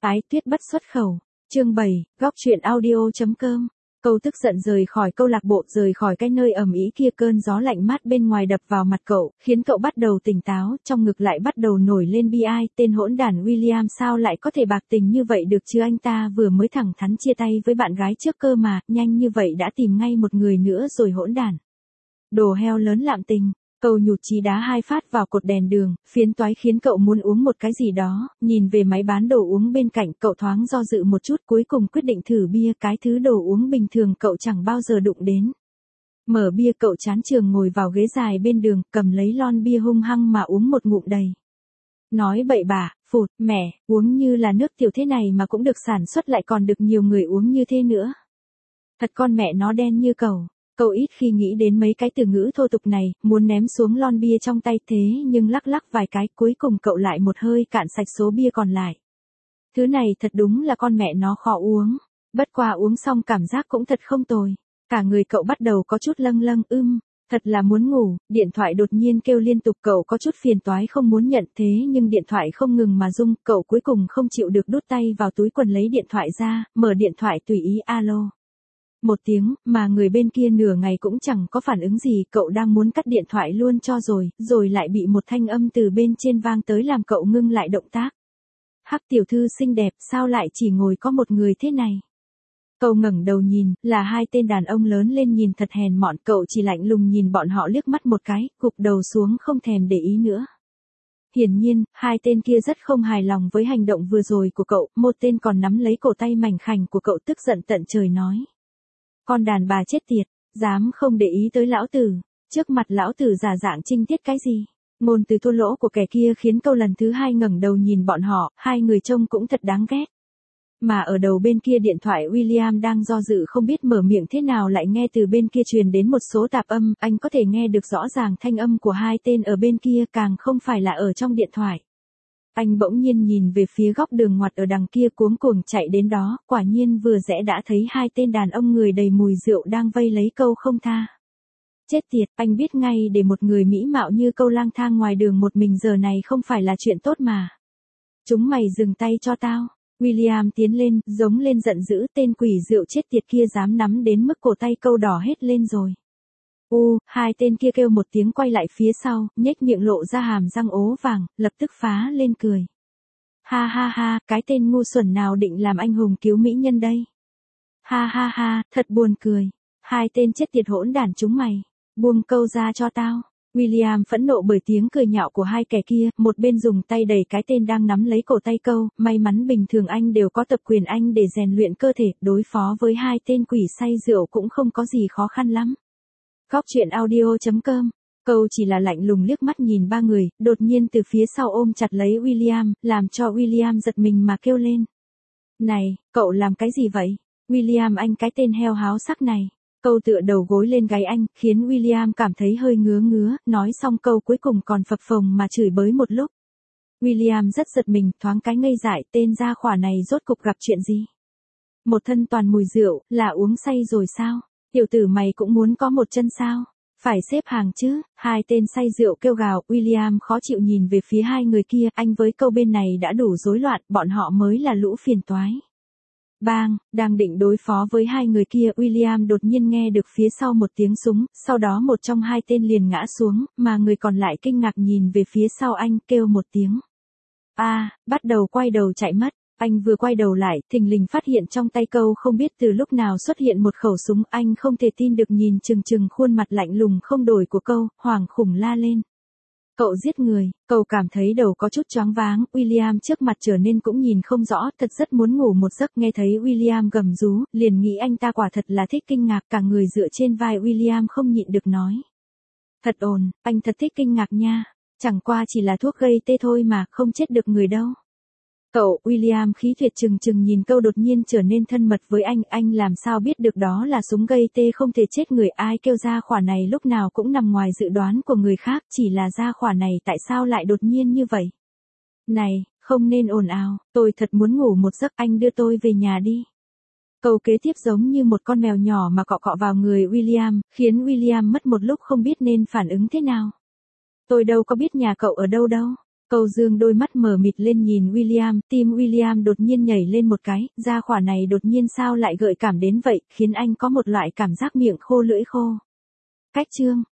Ái Tuyết bất xuất khẩu. Chương 7, góc truyện audio.com. Câu tức giận rời khỏi câu lạc bộ, rời khỏi cái nơi ầm ĩ kia, cơn gió lạnh mát bên ngoài đập vào mặt cậu, khiến cậu bắt đầu tỉnh táo, trong ngực lại bắt đầu nổi lên bi ai, tên hỗn đản William sao lại có thể bạc tình như vậy được chứ, anh ta vừa mới thẳng thắn chia tay với bạn gái trước cơ mà, nhanh như vậy đã tìm ngay một người nữa rồi, hỗn đản. Đồ heo lớn lạm tình. Câu nhụt chí đá 2 phát vào cột đèn đường, phiến toái khiến cậu muốn uống một cái gì đó, nhìn về máy bán đồ uống bên cạnh, cậu thoáng do dự một chút, cuối cùng quyết định thử bia, cái thứ đồ uống bình thường cậu chẳng bao giờ đụng đến. Mở bia, cậu chán chường ngồi vào ghế dài bên đường, cầm lấy lon bia hung hăng mà uống một ngụm đầy. Nói bậy bạ, phụt, mẹ, uống như là nước tiểu thế này mà cũng được sản xuất, lại còn được nhiều người uống như thế nữa. Thật con mẹ nó đen như cẩu. Cậu ít khi nghĩ đến mấy cái từ ngữ thô tục này, muốn ném xuống lon bia trong tay, thế nhưng lắc lắc vài cái, cuối cùng cậu lại một hơi cạn sạch số bia còn lại. Thứ này thật đúng là con mẹ nó khó uống. Bất quá uống xong cảm giác cũng thật không tồi. Cả người cậu bắt đầu có chút lâng lâng, thật là muốn ngủ. Điện thoại đột nhiên kêu liên tục, cậu có chút phiền toái không muốn nhận, thế nhưng điện thoại không ngừng mà rung, cậu cuối cùng không chịu được đút tay vào túi quần lấy điện thoại ra, mở điện thoại tùy ý alo. Một tiếng, mà người bên kia nửa ngày cũng chẳng có phản ứng gì, cậu đang muốn cắt điện thoại luôn cho rồi lại bị một thanh âm từ bên trên vang tới làm cậu ngưng lại động tác. Hắc tiểu thư xinh đẹp, sao lại chỉ ngồi có một người thế này? Cậu ngẩng đầu nhìn, là 2 tên đàn ông lớn lên nhìn thật hèn mọn, cậu chỉ lạnh lùng nhìn bọn họ liếc mắt một cái, gục đầu xuống không thèm để ý nữa. Hiển nhiên, 2 tên kia rất không hài lòng với hành động vừa rồi của cậu, một tên còn nắm lấy cổ tay mảnh khảnh của cậu tức giận tận trời nói. Con đàn bà chết tiệt, dám không để ý tới lão tử, trước mặt lão tử giả dạng trinh tiết cái gì. Ngôn từ thô lỗ của kẻ kia khiến cậu lần thứ 2 ngẩng đầu nhìn bọn họ, 2 người trông cũng thật đáng ghét. Mà ở đầu bên kia điện thoại William đang do dự không biết mở miệng thế nào, lại nghe từ bên kia truyền đến một số tạp âm, anh có thể nghe được rõ ràng thanh âm của 2 tên ở bên kia, càng không phải là ở trong điện thoại. Anh bỗng nhiên nhìn về phía góc đường ngoặt ở đằng kia, cuống cuồng chạy đến đó, quả nhiên vừa rẽ đã thấy 2 tên đàn ông người đầy mùi rượu đang vây lấy cậu không tha. Chết tiệt, anh biết ngay để một người mỹ mạo như cậu lang thang ngoài đường một mình giờ này không phải là chuyện tốt mà. Chúng mày dừng tay cho tao. William tiến lên, giống lên giận dữ, tên quỷ rượu chết tiệt kia dám nắm đến mức cổ tay cậu đỏ hết lên rồi. 2 tên kia kêu một tiếng quay lại phía sau, nhếch miệng lộ ra hàm răng ố vàng, lập tức phá lên cười. Ha ha ha, cái tên ngu xuẩn nào định làm anh hùng cứu mỹ nhân đây? Ha ha ha, thật buồn cười. 2 tên chết tiệt hỗn đản chúng mày, buông câu ra cho tao. William phẫn nộ bởi tiếng cười nhạo của 2 kẻ kia, một bên dùng tay đẩy cái tên đang nắm lấy cổ tay câu, may mắn bình thường anh đều có tập quyền Anh để rèn luyện cơ thể, đối phó với 2 tên quỷ say rượu cũng không có gì khó khăn lắm. Góc truyện audio.com. Cậu chỉ là lạnh lùng liếc mắt nhìn 3 người, đột nhiên từ phía sau ôm chặt lấy William, làm cho William giật mình mà kêu lên. Này, cậu làm cái gì vậy? William, anh cái tên heo háo sắc này. Cậu tựa đầu gối lên gáy anh, khiến William cảm thấy hơi ngứa ngứa, nói xong câu cuối cùng còn phập phồng mà chửi bới một lúc. William rất giật mình, thoáng cái ngây dại, tên gia hỏa này rốt cục gặp chuyện gì? Một thân toàn mùi rượu, là uống say rồi sao? Tiểu tử mày cũng muốn có một chân sao? Phải xếp hàng chứ? 2 tên say rượu kêu gào, William khó chịu nhìn về phía 2 người kia, anh với câu bên này đã đủ rối loạn, bọn họ mới là lũ phiền toái. Bang, đang định đối phó với 2 người kia, William đột nhiên nghe được phía sau một tiếng súng, sau đó một trong 2 tên liền ngã xuống, mà người còn lại kinh ngạc nhìn về phía sau anh, kêu một tiếng. Bắt đầu quay đầu chạy mất. Anh vừa quay đầu lại, thình lình phát hiện trong tay cậu không biết từ lúc nào xuất hiện một khẩu súng, anh không thể tin được nhìn chừng khuôn mặt lạnh lùng không đổi của cậu, hoảng khủng la lên. Cậu giết người, cậu cảm thấy đầu có chút choáng váng, William trước mặt trở nên cũng nhìn không rõ, thật rất muốn ngủ một giấc, nghe thấy William gầm rú, liền nghĩ anh ta quả thật là thích kinh ngạc, cả người dựa trên vai William không nhịn được nói. Thật ổn, anh thật thích kinh ngạc nha, chẳng qua chỉ là thuốc gây tê thôi mà, không chết được người đâu. Cậu, William khí tuyệt chừng nhìn cậu đột nhiên trở nên thân mật với anh làm sao biết được đó là súng gây tê không thể chết người, ai kêu gia hỏa này lúc nào cũng nằm ngoài dự đoán của người khác, chỉ là gia hỏa này tại sao lại đột nhiên như vậy? Này, không nên ồn ào, tôi thật muốn ngủ một giấc, anh đưa tôi về nhà đi. Câu kế tiếp giống như một con mèo nhỏ mà cọ cọ vào người William, khiến William mất một lúc không biết nên phản ứng thế nào. Tôi đâu có biết nhà cậu ở đâu đâu. Câu Dương đôi mắt mờ mịt lên nhìn William, tim William đột nhiên nhảy lên một cái, gia hỏa này đột nhiên sao lại gợi cảm đến vậy, khiến anh có một loại cảm giác miệng khô lưỡi khô. Cách chương